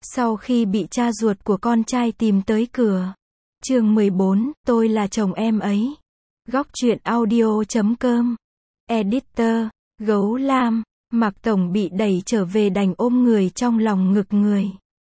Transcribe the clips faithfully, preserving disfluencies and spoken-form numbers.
Sau khi bị cha ruột của con trai tìm tới cửa. Chương mười bốn, tôi là chồng em ấy. Góc truyện audio chấm com. Editor, Gấu Lam. Mạc Tổng bị đẩy trở về đành ôm người trong lòng ngực người.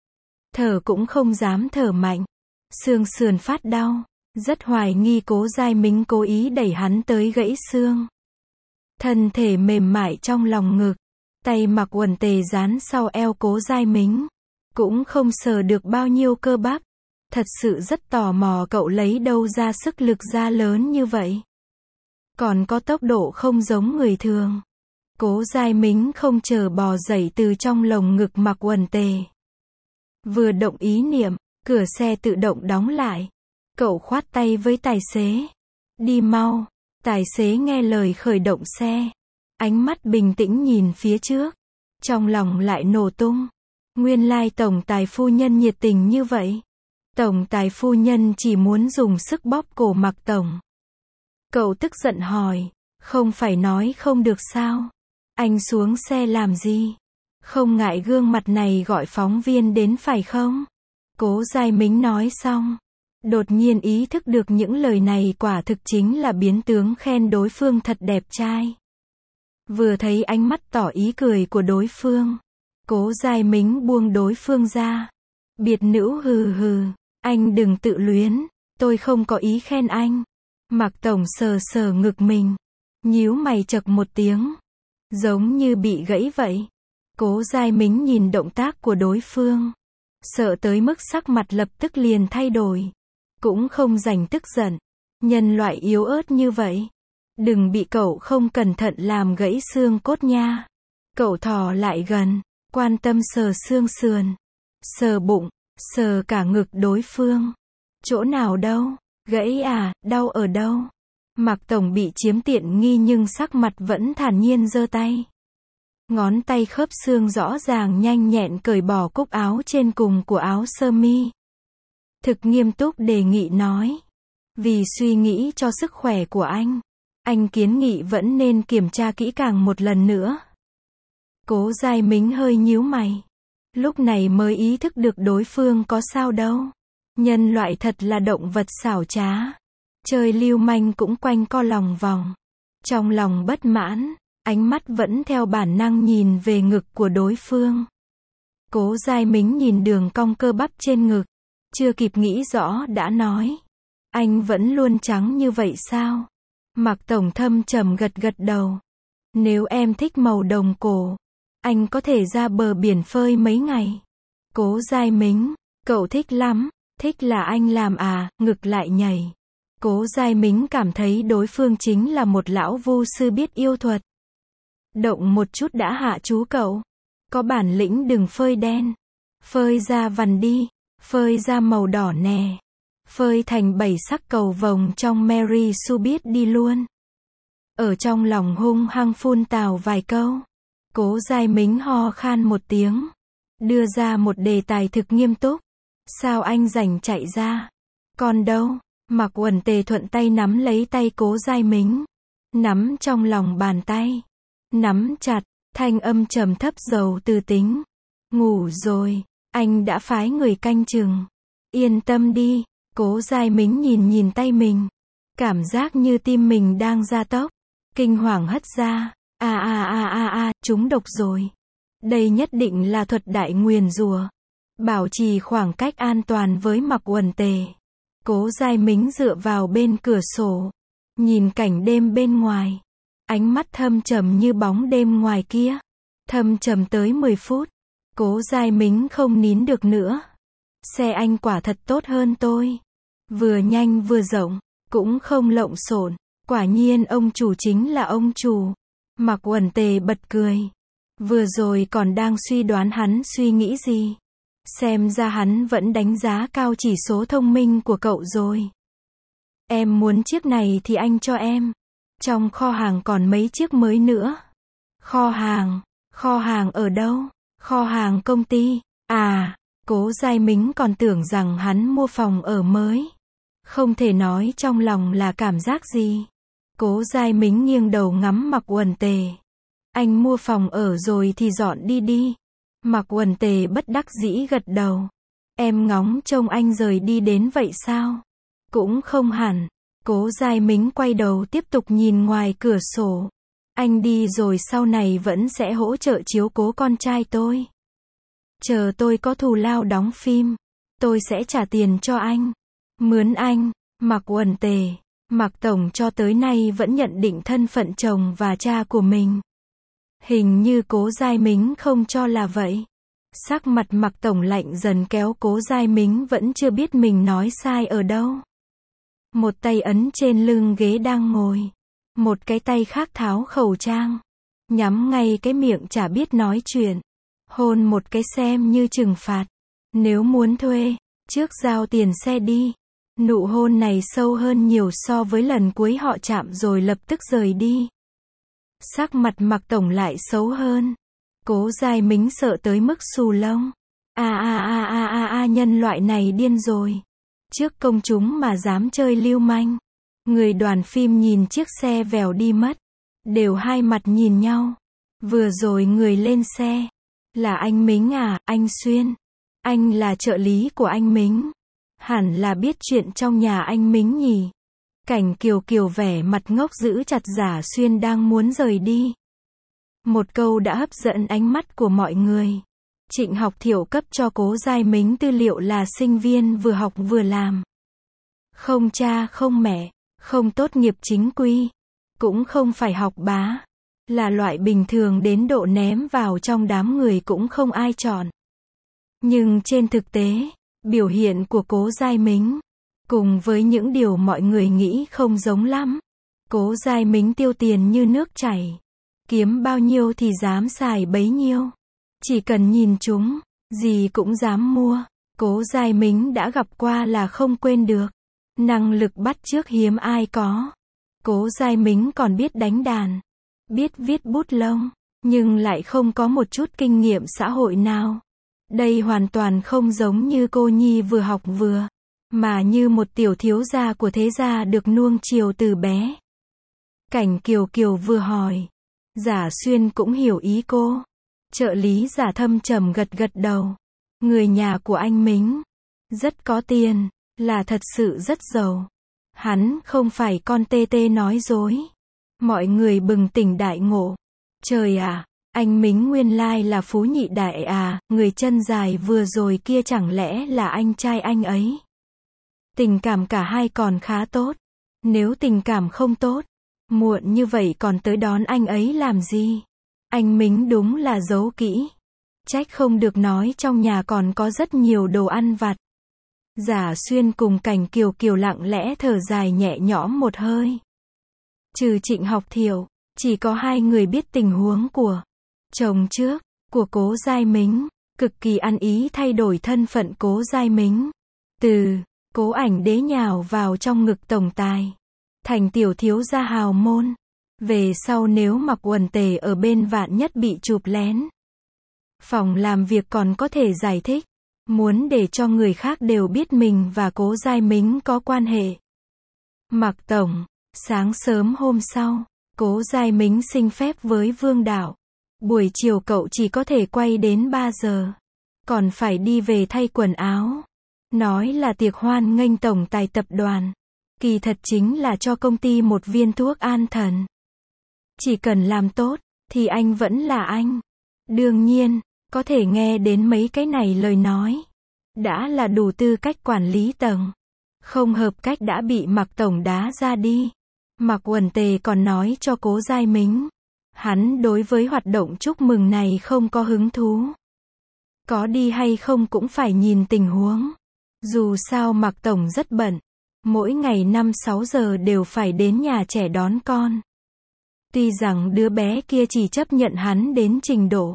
Thở cũng không dám thở mạnh. Xương sườn phát đau. Rất hoài nghi Cố Giai Mính cố ý đẩy hắn tới gãy xương. Thân thể mềm mại trong lòng ngực. Tay mặc quần tề dán sau eo Cố Giai Mính. Cũng không sờ được bao nhiêu cơ bắp. Thật sự rất tò mò cậu lấy đâu ra sức lực ra lớn như vậy. Còn có tốc độ không giống người thường. Cố Giai Mính không chờ bò dậy từ trong lồng ngực mặc quần tề. Vừa động ý niệm, cửa xe tự động đóng lại. Cậu khoát tay với tài xế. Đi mau. Tài xế nghe lời khởi động xe. Ánh mắt bình tĩnh nhìn phía trước. Trong lòng lại nổ tung. Nguyên lai tổng tài phu nhân nhiệt tình như vậy. Tổng tài phu nhân chỉ muốn dùng sức bóp cổ Mạc Tổng. Cậu tức giận hỏi. Không phải nói không được sao? Anh xuống xe làm gì? Không ngại gương mặt này gọi phóng viên đến phải không? Cố Giai Mính nói xong. Đột nhiên ý thức được những lời này quả thực chính là biến tướng khen đối phương thật đẹp trai. Vừa thấy ánh mắt tỏ ý cười của đối phương. Cố Giai Mính buông đối phương ra. Biệt nữ hừ hừ. Anh đừng tự luyến. Tôi không có ý khen anh. Mạc Tổng sờ sờ ngực mình. Nhíu mày chậc một tiếng. Giống như bị gãy vậy. Cố Giai Mính nhìn động tác của đối phương. Sợ tới mức sắc mặt lập tức liền thay đổi. Cũng không dành tức giận. Nhân loại yếu ớt như vậy. Đừng bị cậu không cẩn thận làm gãy xương cốt nha. Cậu thò lại gần. Quan tâm sờ xương sườn. Sờ bụng. Sờ cả ngực đối phương. Chỗ nào đâu? Gãy à? Đau ở đâu? Mạc Tổng bị chiếm tiện nghi nhưng sắc mặt vẫn thản nhiên giơ tay. Ngón tay khớp xương rõ ràng nhanh nhẹn cởi bỏ cúc áo trên cùng của áo sơ mi. Thực nghiêm túc đề nghị nói. Vì suy nghĩ cho sức khỏe của anh. Anh kiến nghị vẫn nên kiểm tra kỹ càng một lần nữa. Cố Giai Mính hơi nhíu mày. Lúc này mới ý thức được đối phương có sao đâu. Nhân loại thật là động vật xảo trá. Chơi lưu manh cũng quanh co lòng vòng. Trong lòng bất mãn, ánh mắt vẫn theo bản năng nhìn về ngực của đối phương. Cố Giai Mính nhìn đường cong cơ bắp trên ngực. Chưa kịp nghĩ rõ đã nói. Anh vẫn luôn trắng như vậy sao? Mạc Tổng thâm trầm gật gật đầu. Nếu em thích màu đồng cổ, anh có thể ra bờ biển phơi mấy ngày. Cố Giai Mính, cậu thích lắm. Thích là anh làm à? Ngực lại nhảy. Cố Giai Mính cảm thấy đối phương chính là một lão vu sư biết yêu thuật. Động một chút đã hạ chú cậu. Có bản lĩnh đừng phơi đen. Phơi ra vằn đi. Phơi ra màu đỏ nè. Phơi thành bảy sắc cầu vồng trong Mary Sue biết đi luôn. Ở trong lòng hung hăng phun tào vài câu. Cố Giai Mính ho khan một tiếng. Đưa ra một đề tài thực nghiêm túc. Sao anh rảnh chạy ra? Còn đâu? Mạc Quần Tề thuận tay nắm lấy tay Cố Giai Mính. Nắm trong lòng bàn tay. Nắm chặt, thanh âm trầm thấp dầu tư tính. Ngủ rồi, anh đã phái người canh chừng. Yên tâm đi. Cố Giai Mính nhìn nhìn tay mình. Cảm giác như tim mình đang gia tốc. Kinh hoàng hất ra. À à à à à, trúng độc rồi. Đây nhất định là thuật đại nguyền rủa. Bảo trì khoảng cách an toàn với Mạc Quần Tề. Cố Giai Mính dựa vào bên cửa sổ. Nhìn cảnh đêm bên ngoài. Ánh mắt thâm trầm như bóng đêm ngoài kia. Thâm trầm tới mười phút. Cố Giai Mính không nín được nữa. Xe anh quả thật tốt hơn tôi. Vừa nhanh vừa rộng. Cũng không lộn xộn. Quả nhiên ông chủ chính là ông chủ. Mạc Quần Tề bật cười. Vừa rồi còn đang suy đoán hắn suy nghĩ gì. Xem ra hắn vẫn đánh giá cao chỉ số thông minh của cậu rồi. Em muốn chiếc này thì anh cho em. Trong kho hàng còn mấy chiếc mới nữa. Kho hàng? Kho hàng ở đâu? Kho hàng công ty. À, Cố Giai Mính còn tưởng rằng hắn mua phòng ở mới. Không thể nói trong lòng là cảm giác gì. Cố Giai Mính nghiêng đầu ngắm Mạc Quần Tề. Anh mua phòng ở rồi thì dọn đi đi. Mạc Uẩn Tề bất đắc dĩ gật đầu. Em ngóng trông anh rời đi đến vậy sao? Cũng không hẳn. Cố Giai Mính quay đầu tiếp tục nhìn ngoài cửa sổ. Anh đi rồi sau này vẫn sẽ hỗ trợ chiếu cố con trai tôi. Chờ tôi có thù lao đóng phim, tôi sẽ trả tiền cho anh. Mướn anh. Mạc Uẩn Tề, Mạc Tổng cho tới nay vẫn nhận định thân phận chồng và cha của mình. Hình như Cố Giai Mính không cho là vậy. Sắc mặt Mạc Tổng lạnh dần kéo Cố Giai Mính vẫn chưa biết mình nói sai ở đâu. Một tay ấn trên lưng ghế đang ngồi. Một cái tay khác tháo khẩu trang. Nhắm ngay cái miệng chả biết nói chuyện. Hôn một cái xem như trừng phạt. Nếu muốn thuê, trước giao tiền xe đi. Nụ hôn này sâu hơn nhiều so với lần cuối họ chạm rồi lập tức rời đi. Sắc mặt Mạc Tổng lại xấu hơn. Cố Giai Mính sợ tới mức xù lông. A a a a a a nhân loại này điên rồi. Trước công chúng mà dám chơi lưu manh. Người đoàn phim nhìn chiếc xe vèo đi mất. Đều hai mặt nhìn nhau. Vừa rồi người lên xe. Là anh Mính à, anh Xuyên. Anh là trợ lý của anh Mính. Hẳn là biết chuyện trong nhà anh Mính nhỉ. Cảnh Kiều Kiều vẻ mặt ngốc giữ chặt Giả Xuyên đang muốn rời đi. Một câu đã hấp dẫn ánh mắt của mọi người. Trịnh Học Thiệu cấp cho Cố Giai Mính tư liệu là sinh viên vừa học vừa làm. Không cha không mẹ, không tốt nghiệp chính quy, cũng không phải học bá. Là loại bình thường đến độ ném vào trong đám người cũng không ai chọn. Nhưng trên thực tế, biểu hiện của Cố Giai Mính, cùng với những điều mọi người nghĩ không giống lắm. Cố Giai Mính tiêu tiền như nước chảy. Kiếm bao nhiêu thì dám xài bấy nhiêu. Chỉ cần nhìn chúng, gì cũng dám mua. Cố Giai Mính đã gặp qua là không quên được. Năng lực bắt chước hiếm ai có. Cố Giai Mính còn biết đánh đàn, biết viết bút lông, nhưng lại không có một chút kinh nghiệm xã hội nào. Đây hoàn toàn không giống như cô nhi vừa học vừa, mà như một tiểu thiếu gia của thế gia được nuông chiều từ bé. Cảnh Kiều Kiều vừa hỏi. Giả Xuyên cũng hiểu ý cô. Trợ lý Giả thâm trầm gật gật đầu. Người nhà của anh Mính rất có tiền, là thật sự rất giàu. Hắn không phải con tê tê nói dối. Mọi người bừng tỉnh đại ngộ. Trời ạ, anh Mính nguyên lai là phú nhị đại à, người chân dài vừa rồi kia chẳng lẽ là anh trai anh ấy. Tình cảm cả hai còn khá tốt. Nếu tình cảm không tốt, muộn như vậy còn tới đón anh ấy làm gì? Anh Mính đúng là giấu kỹ. Trách không được nói trong nhà còn có rất nhiều đồ ăn vặt. Giả Xuyên cùng Cảnh Kiều Kiều lặng lẽ thở dài nhẹ nhõm một hơi. Trừ Trịnh Học Thiệu, chỉ có hai người biết tình huống của chồng trước, của Cố Giai Mính, cực kỳ ăn ý thay đổi thân phận Cố Giai Mính. Từ Cố Ảnh Đế nhào vào trong ngực tổng tài, thành tiểu thiếu gia hào môn. Về sau nếu Mạc Uẩn Tề ở bên vạn nhất bị chụp lén, phòng làm việc còn có thể giải thích, muốn để cho người khác đều biết mình và Cố Giai Mính có quan hệ. Mạc Tổng, sáng sớm hôm sau, Cố Giai Mính xin phép với Vương Đạo. Buổi chiều cậu chỉ có thể quay đến ba giờ. Còn phải đi về thay quần áo. Nói là tiệc hoan nghênh tổng tài tập đoàn. Kỳ thật chính là cho công ty một viên thuốc an thần. Chỉ cần làm tốt, thì anh vẫn là anh. Đương nhiên, có thể nghe đến mấy cái này lời nói. Đã là đủ tư cách quản lý tầng. Không hợp cách đã bị Mạc Tổng đá ra đi. Mạc Uẩn Tề còn nói cho Cố Giai Mính. Hắn đối với hoạt động chúc mừng này không có hứng thú. Có đi hay không cũng phải nhìn tình huống. Dù sao Mạc Tổng rất bận. Mỗi ngày năm sáu giờ đều phải đến nhà trẻ đón con. Tuy rằng đứa bé kia chỉ chấp nhận hắn đến trình độ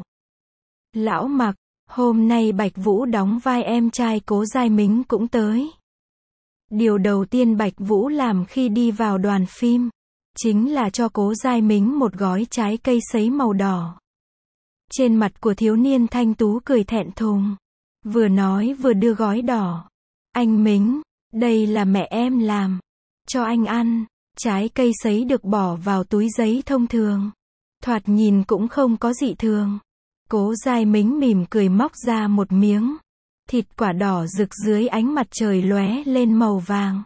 lão Mạc, hôm nay Bạch Vũ đóng vai em trai Cố Giai Mính cũng tới. Điều đầu tiên Bạch Vũ làm khi đi vào đoàn phim, chính là cho Cố Giai Mính một gói trái cây sấy màu đỏ. Trên mặt của thiếu niên thanh tú cười thẹn thùng. Vừa nói vừa đưa gói đỏ. Anh Mính, đây là mẹ em làm. Cho anh ăn. Trái cây sấy được bỏ vào túi giấy thông thường. Thoạt nhìn cũng không có dị thường. Cố Giai Mính mỉm cười móc ra một miếng. Thịt quả đỏ rực dưới ánh mặt trời lóe lên màu vàng.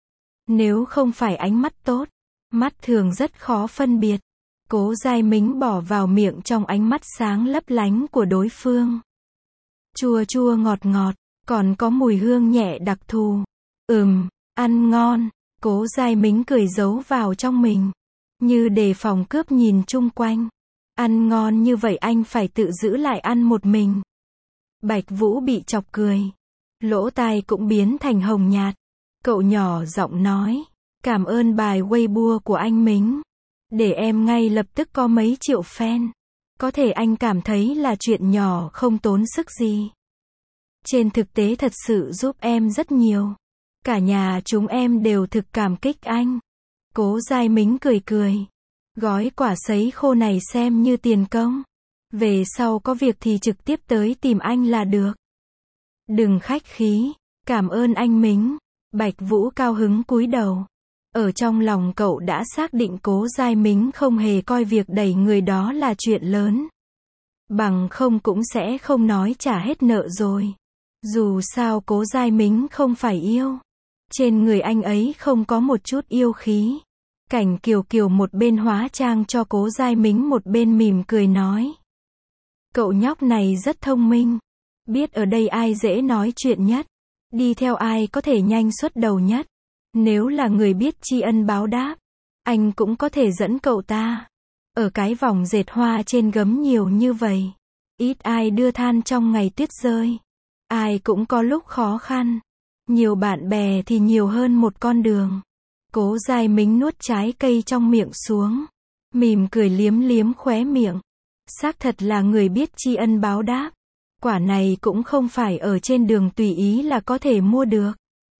Nếu không phải ánh mắt tốt, mắt thường rất khó phân biệt. Cố Giai Mính bỏ vào miệng trong ánh mắt sáng lấp lánh của đối phương. Chua chua ngọt ngọt, còn có mùi hương nhẹ đặc thù. Ừm, ăn ngon. Cố Giai Mính cười giấu vào trong mình, như đề phòng cướp nhìn chung quanh. Ăn ngon như vậy anh phải tự giữ lại ăn một mình. Bạch Vũ bị chọc cười. Lỗ tai cũng biến thành hồng nhạt. Cậu nhỏ giọng nói. Cảm ơn bài Weibo của anh Mính. Để em ngay lập tức có mấy triệu fan. Có thể anh cảm thấy là chuyện nhỏ không tốn sức gì. Trên thực tế thật sự giúp em rất nhiều. Cả nhà chúng em đều thực cảm kích anh. Cố Giai Mính cười cười. Gói quả sấy khô này xem như tiền công. Về sau có việc thì trực tiếp tới tìm anh là được. Đừng khách khí. Cảm ơn anh Mính. Bạch Vũ cao hứng cúi đầu. Ở trong lòng cậu đã xác định Cố Giai Mính không hề coi việc đẩy người đó là chuyện lớn. Bằng không cũng sẽ không nói trả hết nợ rồi. Dù sao Cố Giai Mính không phải yêu. Trên người anh ấy không có một chút yêu khí. Cảnh Kiều Kiều một bên hóa trang cho Cố Giai Mính một bên mỉm cười nói. Cậu nhóc này rất thông minh. Biết ở đây ai dễ nói chuyện nhất. Đi theo ai có thể nhanh xuất đầu nhất. Nếu là người biết tri ân báo đáp, anh cũng có thể dẫn cậu ta. Ở cái vòng dệt hoa trên gấm nhiều như vậy. Ít ai đưa than trong ngày tuyết rơi. Ai cũng có lúc khó khăn. Nhiều bạn bè thì nhiều hơn một con đường. Cố Giai Mính nuốt trái cây trong miệng xuống. Mỉm cười liếm liếm khóe miệng. Xác thật là người biết tri ân báo đáp. Quả này cũng không phải ở trên đường tùy ý là có thể mua được.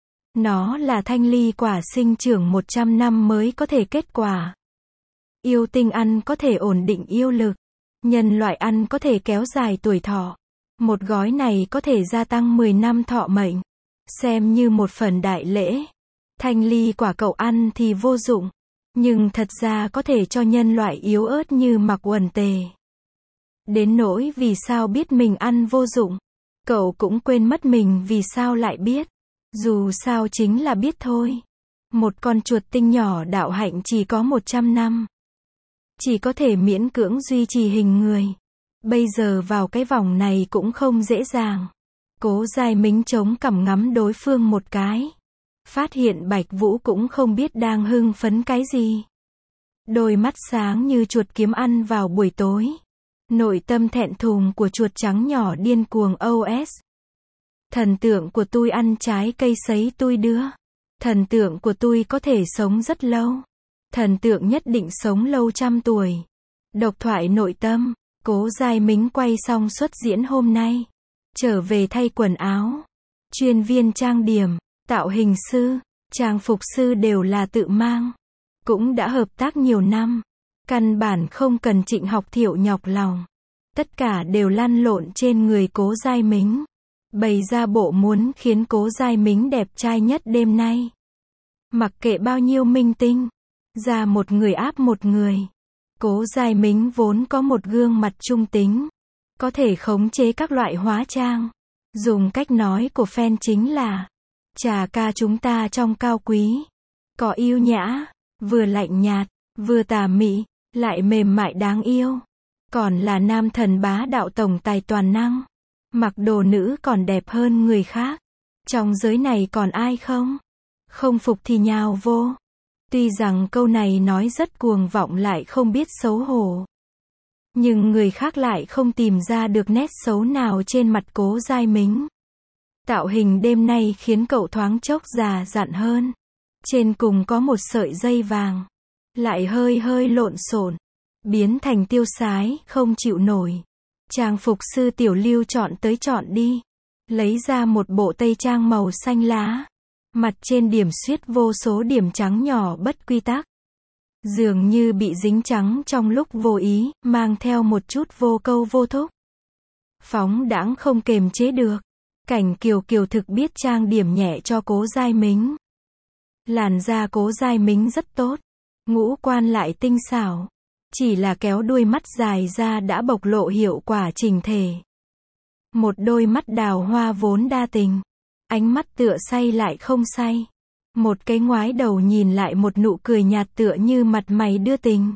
Nó là thanh ly quả sinh trưởng một trăm năm mới có thể kết quả. Yêu tinh ăn có thể ổn định yêu lực. Nhân loại ăn có thể kéo dài tuổi thọ. Một gói này có thể gia tăng mười năm thọ mệnh. Xem như một phần đại lễ. Thanh ly quả cậu ăn thì vô dụng. Nhưng thật ra có thể cho nhân loại yếu ớt như Mạc Uẩn Tề. Đến nỗi vì sao biết mình ăn vô dụng. Cậu cũng quên mất mình vì sao lại biết. Dù sao chính là biết thôi. Một con chuột tinh nhỏ đạo hạnh chỉ có một trăm năm. Chỉ có thể miễn cưỡng duy trì hình người. Bây giờ vào cái vòng này cũng không dễ dàng. Cố Giai Mính chống cằm ngắm đối phương một cái. Phát hiện Bạch Vũ cũng không biết đang hưng phấn cái gì. Đôi mắt sáng như chuột kiếm ăn vào buổi tối. Nội tâm thẹn thùng của chuột trắng nhỏ điên cuồng ô ét. Thần tượng của tôi ăn trái cây sấy tôi đưa. Thần tượng của tôi có thể sống rất lâu. Thần tượng nhất định sống lâu trăm tuổi. Độc thoại nội tâm. Cố Giai Mính quay xong xuất diễn hôm nay. Trở về thay quần áo. Chuyên viên trang điểm, tạo hình sư, trang phục sư đều là tự mang. Cũng đã hợp tác nhiều năm. Căn bản không cần Trịnh Học Thiệu nhọc lòng. Tất cả đều lăn lộn trên người Cố Giai Mính. Bày ra bộ muốn khiến Cố Giai Mính đẹp trai nhất đêm nay. Mặc kệ bao nhiêu minh tinh. Ra một người áp một người. Cố Giai Mính vốn có một gương mặt trung tính. Có thể khống chế các loại hóa trang. Dùng cách nói của fan chính là. Trà ca chúng ta trong cao quý. Có yêu nhã. Vừa lạnh nhạt. Vừa tà mị. Lại mềm mại đáng yêu. Còn là nam thần bá đạo tổng tài toàn năng. Mặc đồ nữ còn đẹp hơn người khác. Trong giới này còn ai không? Không phục thì nhào vô. Tuy rằng câu này nói rất cuồng vọng lại không biết xấu hổ. Nhưng người khác lại không tìm ra được nét xấu nào trên mặt Cố Giai Mính. Tạo hình đêm nay khiến cậu thoáng chốc già dặn hơn. Trên cùng có một sợi dây vàng. Lại hơi hơi lộn xộn. Biến thành tiêu sái, không chịu nổi. Trang phục sư Tiểu Lưu chọn tới chọn đi. Lấy ra một bộ tây trang màu xanh lá. Mặt trên điểm xuyết vô số điểm trắng nhỏ bất quy tắc. Dường như bị dính trắng trong lúc vô ý, mang theo một chút vô câu vô thúc. Phóng đãng không kềm chế được. Cảnh Kiều Kiều thực biết trang điểm nhẹ cho Cố Giai Mính. Làn da Cố Giai Mính rất tốt. Ngũ quan lại tinh xảo. Chỉ là kéo đuôi mắt dài ra đã bộc lộ hiệu quả chỉnh thể. Một đôi mắt đào hoa vốn đa tình. Ánh mắt tựa say lại không say. Một cái ngoái đầu nhìn lại một nụ cười nhạt tựa như mặt mày đưa tình.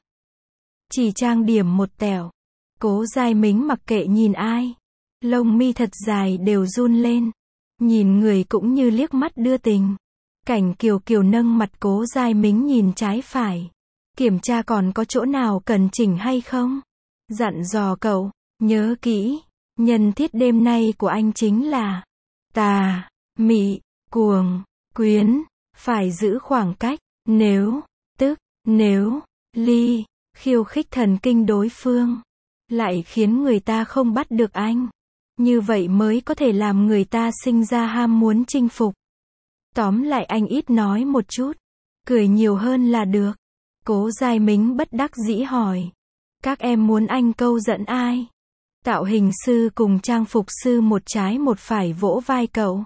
Chỉ trang điểm một tẹo. Cố Giai Mính mặc kệ nhìn ai. Lông mi thật dài đều run lên. Nhìn người cũng như liếc mắt đưa tình. Cảnh Kiều Kiều nâng mặt Cố Giai Mính nhìn trái phải. Kiểm tra còn có chỗ nào cần chỉnh hay không. Dặn dò cậu, nhớ kỹ. Nhân thiết đêm nay của anh chính là tà, mị, cuồng, quyến. Phải giữ khoảng cách. Nếu, tức, nếu, ly, khiêu khích thần kinh đối phương. Lại khiến người ta không bắt được anh. Như vậy mới có thể làm người ta sinh ra ham muốn chinh phục. Tóm lại anh ít nói một chút. Cười nhiều hơn là được. Cố Giai Mính bất đắc dĩ hỏi. Các em muốn anh câu dẫn ai? Tạo hình sư cùng trang phục sư một trái một phải vỗ vai cậu.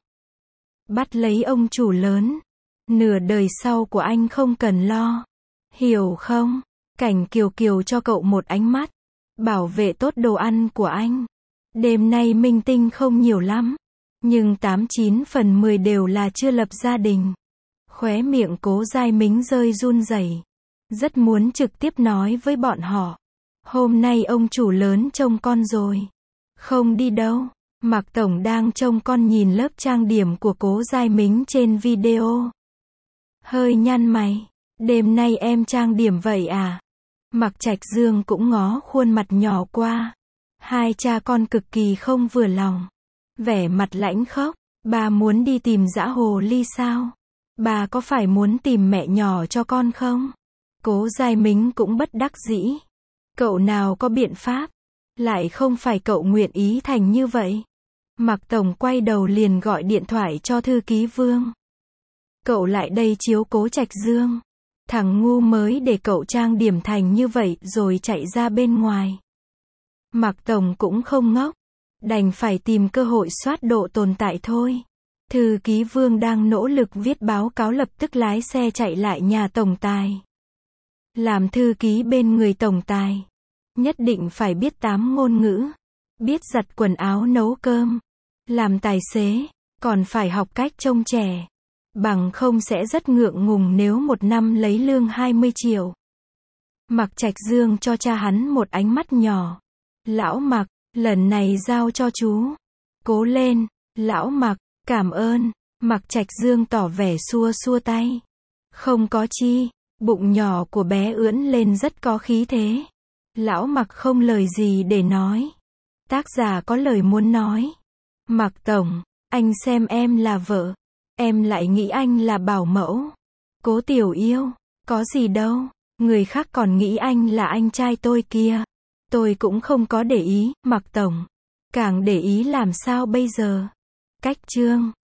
Bắt lấy ông chủ lớn. Nửa đời sau của anh không cần lo. Hiểu không? Cảnh Kiều Kiều cho cậu một ánh mắt. Bảo vệ tốt đồ ăn của anh. Đêm nay minh tinh không nhiều lắm. Nhưng tám chín phần mười đều là chưa lập gia đình. Khóe miệng Cố Giai Mính rơi run rẩy. Rất muốn trực tiếp nói với bọn họ. Hôm nay ông chủ lớn trông con rồi. Không đi đâu. Mạc Tổng đang trông con nhìn lớp trang điểm của Cố Giai Mính trên video. Hơi nhăn mày. Đêm nay em trang điểm vậy à? Mạc Trạch Dương cũng ngó khuôn mặt nhỏ qua. Hai cha con cực kỳ không vừa lòng. Vẻ mặt lãnh khốc. Bà muốn đi tìm dã hồ ly sao? Bà có phải muốn tìm mẹ nhỏ cho con không? Cố Giai Mính cũng bất đắc dĩ. Cậu nào có biện pháp? Lại không phải cậu nguyện ý thành như vậy. Mạc Tổng quay đầu liền gọi điện thoại cho thư ký Vương. Cậu lại đây chiếu cố Trạch Dương. Thằng ngu mới để cậu trang điểm thành như vậy rồi chạy ra bên ngoài. Mạc Tổng cũng không ngốc. Đành phải tìm cơ hội soát độ tồn tại thôi. Thư ký Vương đang nỗ lực viết báo cáo lập tức lái xe chạy lại nhà tổng tài. Làm thư ký bên người tổng tài. Nhất định phải biết tám ngôn ngữ. Biết giặt quần áo nấu cơm. Làm tài xế. Còn phải học cách trông trẻ. Bằng không sẽ rất ngượng ngùng nếu một năm lấy lương hai mươi triệu. Mạc Trạch Dương cho cha hắn một ánh mắt nhỏ. Lão Mạc, lần này giao cho chú. Cố lên, lão Mạc, cảm ơn. Mạc Trạch Dương tỏ vẻ xua xua tay. Không có chi, bụng nhỏ của bé ưỡn lên rất có khí thế. Lão Mạc không lời gì để nói. Tác giả có lời muốn nói. Mạc Tổng, anh xem em là vợ. Em lại nghĩ anh là bảo mẫu. Cố Tiểu Yêu, có gì đâu. Người khác còn nghĩ anh là anh trai tôi kia. Tôi cũng không có để ý, Mạc Tổng. Càng để ý làm sao bây giờ? Cách chương